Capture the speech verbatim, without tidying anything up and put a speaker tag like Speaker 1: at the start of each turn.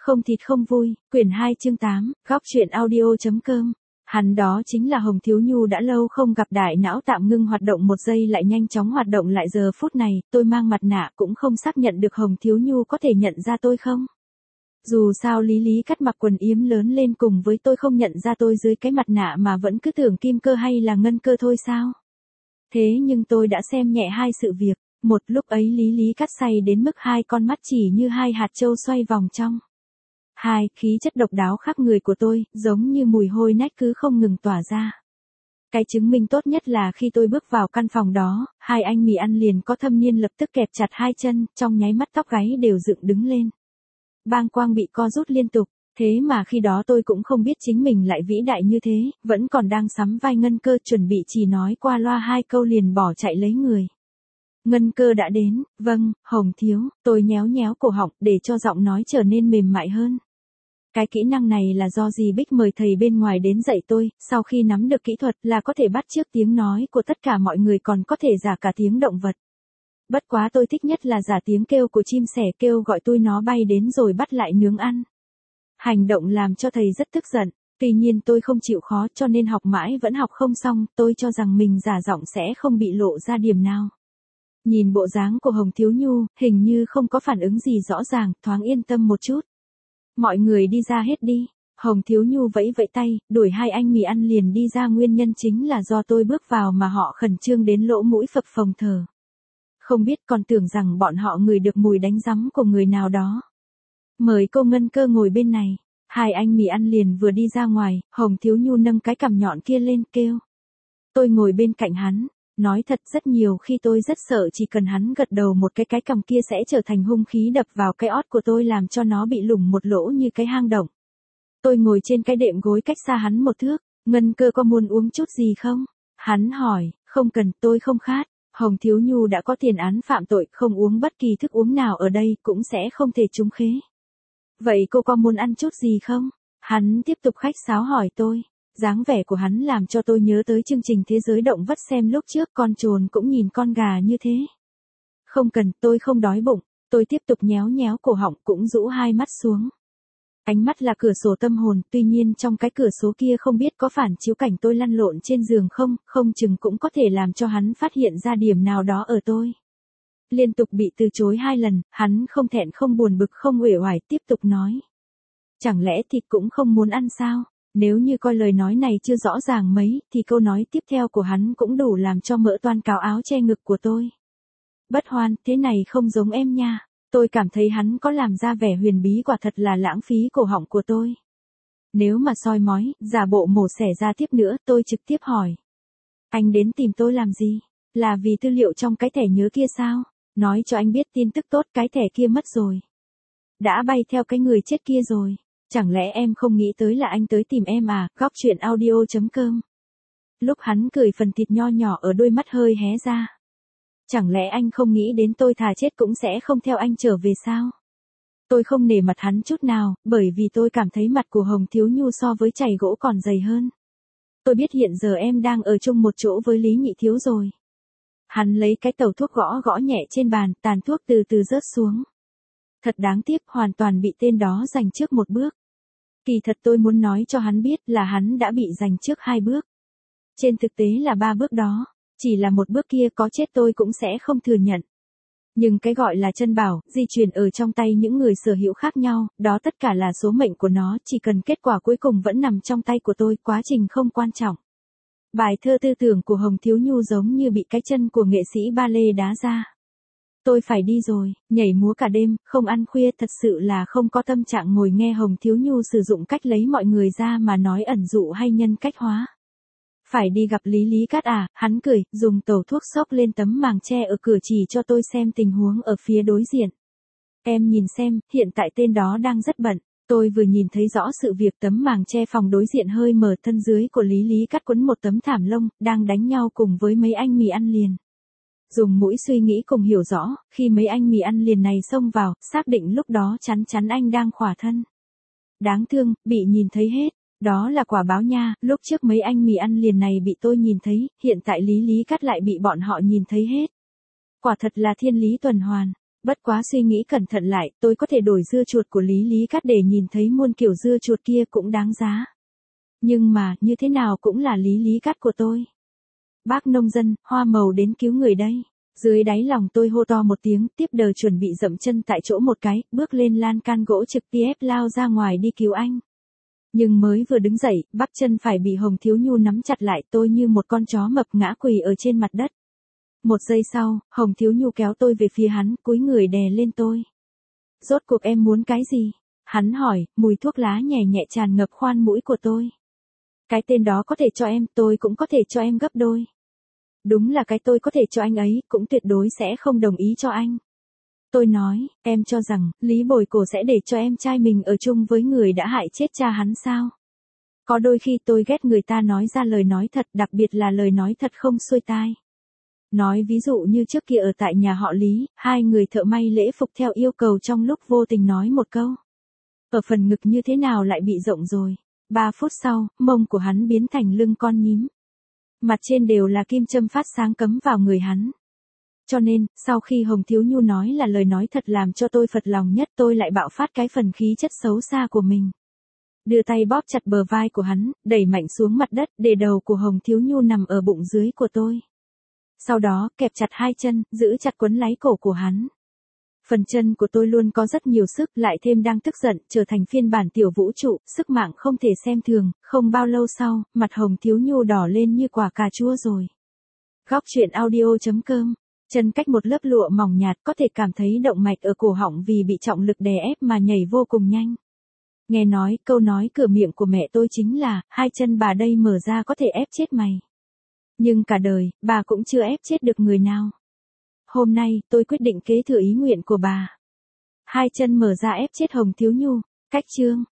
Speaker 1: Không thịt không vui, quyển hai chương tám, góc truyện audio.com. Hắn đó chính là Hồng Thiếu Nhu đã lâu không gặp, đại não tạm ngưng hoạt động một giây lại nhanh chóng hoạt động lại giờ phút này, tôi mang mặt nạ cũng không xác nhận được Hồng Thiếu Nhu có thể nhận ra tôi không. Dù sao Lý Lý Cắt mặc quần yếm lớn lên cùng với tôi không nhận ra tôi dưới cái mặt nạ mà vẫn cứ tưởng kim cơ hay là ngân cơ thôi sao. Thế nhưng tôi đã xem nhẹ hai sự việc. Một lúc ấy Lý Lý Cắt say đến mức hai con mắt chỉ như hai hạt châu xoay vòng trong. Hai, khí chất độc đáo khác người của tôi, giống như mùi hôi nách cứ không ngừng tỏa ra. Cái chứng minh tốt nhất là khi tôi bước vào căn phòng đó, hai anh mì ăn liền có thâm niên lập tức kẹp chặt hai chân, trong nháy mắt tóc gáy đều dựng đứng lên. Bang quang bị co rút liên tục, thế mà khi đó tôi cũng không biết chính mình lại vĩ đại như thế, vẫn còn đang sắm vai ngân cơ chuẩn bị chỉ nói qua loa hai câu liền bỏ chạy lấy người. Ngân cơ đã đến, vâng, Hồng Thiếu, tôi nhéo nhéo cổ họng để cho giọng nói trở nên mềm mại hơn. Cái kỹ năng này là do dì Bích mời thầy bên ngoài đến dạy tôi, sau khi nắm được kỹ thuật là có thể bắt chước tiếng nói của tất cả mọi người, còn có thể giả cả tiếng động vật. Bất quá tôi thích nhất là giả tiếng kêu của chim sẻ kêu gọi tôi nó bay đến rồi bắt lại nướng ăn. Hành động làm cho thầy rất tức giận, tuy nhiên tôi không chịu khó cho nên học mãi vẫn học không xong, tôi cho rằng mình giả giọng sẽ không bị lộ ra điểm nào. Nhìn bộ dáng của Hồng Thiếu Nhu, hình như không có phản ứng gì rõ ràng, thoáng yên tâm một chút. Mọi người đi ra hết đi. Hồng Thiếu Nhu vẫy vẫy tay, đuổi hai anh mì ăn liền đi ra, nguyên nhân chính là do tôi bước vào mà họ khẩn trương đến lỗ mũi phập phồng thở. Không biết còn tưởng rằng bọn họ ngửi được mùi đánh rắm của người nào đó. Mời cô Ngân Cơ ngồi bên này. Hai anh mì ăn liền vừa đi ra ngoài, Hồng Thiếu Nhu nâng cái cằm nhọn kia lên kêu. Tôi ngồi bên cạnh hắn. Nói thật rất nhiều khi tôi rất sợ chỉ cần hắn gật đầu một cái cái cằm kia sẽ trở thành hung khí đập vào cái ót của tôi làm cho nó bị lủng một lỗ như cái hang động. Tôi ngồi trên cái đệm gối cách xa hắn một thước. Ngân Cơ có muốn uống chút gì không? Hắn hỏi, không cần, tôi không khát. Hồng Thiếu Nhu đã có tiền án phạm tội, không uống bất kỳ thức uống nào ở đây cũng sẽ không thể trúng khế. Vậy cô có muốn ăn chút gì không? Hắn tiếp tục khách sáo hỏi tôi. Dáng vẻ của hắn làm cho tôi nhớ tới chương trình Thế giới động vật xem lúc trước, con trồn cũng nhìn con gà như thế. Không cần, tôi không đói bụng. Tôi tiếp tục nhéo nhéo cổ họng cũng rũ hai mắt xuống. Ánh mắt là cửa sổ tâm hồn, tuy nhiên trong cái cửa sổ kia không biết có phản chiếu cảnh tôi lăn lộn trên giường không, không chừng cũng có thể làm cho hắn phát hiện ra điểm nào đó ở tôi. Liên tục bị từ chối hai lần, hắn không thẹn không buồn bực không uể oải tiếp tục nói. Chẳng lẽ thịt cũng không muốn ăn sao? Nếu như coi lời nói này chưa rõ ràng mấy, thì câu nói tiếp theo của hắn cũng đủ làm cho mỡ toan cáo áo che ngực của tôi. Bất Hoan, thế này không giống em nha. Tôi cảm thấy hắn có làm ra vẻ huyền bí, quả thật là lãng phí cổ họng của tôi. Nếu mà soi mói, giả bộ mổ xẻ ra tiếp nữa, tôi trực tiếp hỏi. Anh đến tìm tôi làm gì? Là vì tư liệu trong cái thẻ nhớ kia sao? Nói cho anh biết tin tức tốt, cái thẻ kia mất rồi. Đã bay theo cái người chết kia rồi. Chẳng lẽ em không nghĩ tới là anh tới tìm em à? Góc truyện audio.com. Lúc hắn cười, phần thịt nho nhỏ ở đôi mắt hơi hé ra. Chẳng lẽ anh không nghĩ đến tôi thà chết cũng sẽ không theo anh trở về sao? Tôi không nể mặt hắn chút nào, bởi vì tôi cảm thấy mặt của Hồng Thiếu Nhu so với chày gỗ còn dày hơn. Tôi biết hiện giờ em đang ở chung một chỗ với Lý Nhị Thiếu rồi. Hắn lấy cái tàu thuốc gõ gõ nhẹ trên bàn, tàn thuốc từ từ rớt xuống. Thật đáng tiếc, hoàn toàn bị tên đó giành trước một bước. Kỳ thật tôi muốn nói cho hắn biết là hắn đã bị giành trước hai bước. Trên thực tế là ba bước đó, chỉ là một bước kia có chết tôi cũng sẽ không thừa nhận. Nhưng cái gọi là chân bảo, di chuyển ở trong tay những người sở hữu khác nhau, đó tất cả là số mệnh của nó, chỉ cần kết quả cuối cùng vẫn nằm trong tay của tôi, quá trình không quan trọng. Bài thơ tư tưởng của Hồng Thiếu Nhu giống như bị cái chân của nghệ sĩ ba lê đá ra. Tôi phải đi rồi, nhảy múa cả đêm, không ăn khuya, thật sự là không có tâm trạng ngồi nghe Hồng Thiếu Nhu sử dụng cách lấy mọi người ra mà nói ẩn dụ hay nhân cách hóa. Phải đi gặp Lý Lý Cát à? Hắn cười, dùng tẩu thuốc xốc lên tấm màng che ở cửa chỉ cho tôi xem tình huống ở phía đối diện. Em nhìn xem, hiện tại tên đó đang rất bận. Tôi vừa nhìn thấy rõ sự việc, tấm màng che phòng đối diện hơi mở, thân dưới của Lý Lý Cát quấn một tấm thảm lông, đang đánh nhau cùng với mấy anh mì ăn liền. Dùng mũi suy nghĩ cùng hiểu rõ, khi mấy anh mì ăn liền này xông vào, xác định lúc đó chắn chắn anh đang khỏa thân. Đáng thương, bị nhìn thấy hết. Đó là quả báo nha, lúc trước mấy anh mì ăn liền này bị tôi nhìn thấy, hiện tại Lý Lý Cát lại bị bọn họ nhìn thấy hết. Quả thật là thiên lý tuần hoàn. Bất quá suy nghĩ cẩn thận lại, tôi có thể đổi dưa chuột của Lý Lý Cát để nhìn thấy muôn kiểu dưa chuột kia cũng đáng giá. Nhưng mà, như thế nào cũng là Lý Lý Cát của tôi. Bác nông dân, hoa màu đến cứu người đây. Dưới đáy lòng tôi hô to một tiếng, tiếp đờ chuẩn bị dậm chân tại chỗ một cái, bước lên lan can gỗ trực tiếp lao ra ngoài đi cứu anh. Nhưng mới vừa đứng dậy, bắp chân phải bị Hồng Thiếu Nhu nắm chặt lại, tôi như một con chó mập ngã quỳ ở trên mặt đất. Một giây sau, Hồng Thiếu Nhu kéo tôi về phía hắn, cúi người đè lên tôi. Rốt cuộc em muốn cái gì? Hắn hỏi, mùi thuốc lá nhẹ nhẹ tràn ngập khoan mũi của tôi. Cái tên đó có thể cho em, tôi cũng có thể cho em gấp đôi. Đúng là cái tôi có thể cho anh ấy, cũng tuyệt đối sẽ không đồng ý cho anh. Tôi nói, em cho rằng, Lý Bồi Cổ sẽ để cho em trai mình ở chung với người đã hại chết cha hắn sao? Có đôi khi tôi ghét người ta nói ra lời nói thật, đặc biệt là lời nói thật không xuôi tai. Nói ví dụ như trước kia ở tại nhà họ Lý, hai người thợ may lễ phục theo yêu cầu trong lúc vô tình nói một câu. Ở phần ngực như thế nào lại bị rộng rồi. Ba phút sau, mông của hắn biến thành lưng con nhím. Mặt trên đều là kim châm phát sáng cắm vào người hắn. Cho nên, sau khi Hồng Thiếu Nhu nói là lời nói thật làm cho tôi phật lòng nhất, tôi lại bạo phát cái phần khí chất xấu xa của mình. Đưa tay bóp chặt bờ vai của hắn, đẩy mạnh xuống mặt đất, để đầu của Hồng Thiếu Nhu nằm ở bụng dưới của tôi. Sau đó, kẹp chặt hai chân, giữ chặt quấn láy cổ của hắn. Phần chân của tôi luôn có rất nhiều sức, lại thêm đang tức giận, trở thành phiên bản tiểu vũ trụ, sức mạnh không thể xem thường. Không bao lâu sau, mặt Hồng Thiếu Nhu đỏ lên như quả cà chua rồi. Góc truyện audio chấm com. Chân cách một lớp lụa mỏng nhạt, có thể cảm thấy động mạch ở cổ họng vì bị trọng lực đè ép mà nhảy vô cùng nhanh. Nghe nói, câu nói cửa miệng của mẹ tôi chính là, hai chân bà đây mở ra có thể ép chết mày. Nhưng cả đời, bà cũng chưa ép chết được người nào. Hôm nay, tôi quyết định kế thừa ý nguyện của bà. Hai chân mở ra ép chết Hồng Thiếu Nhu. Cách chương.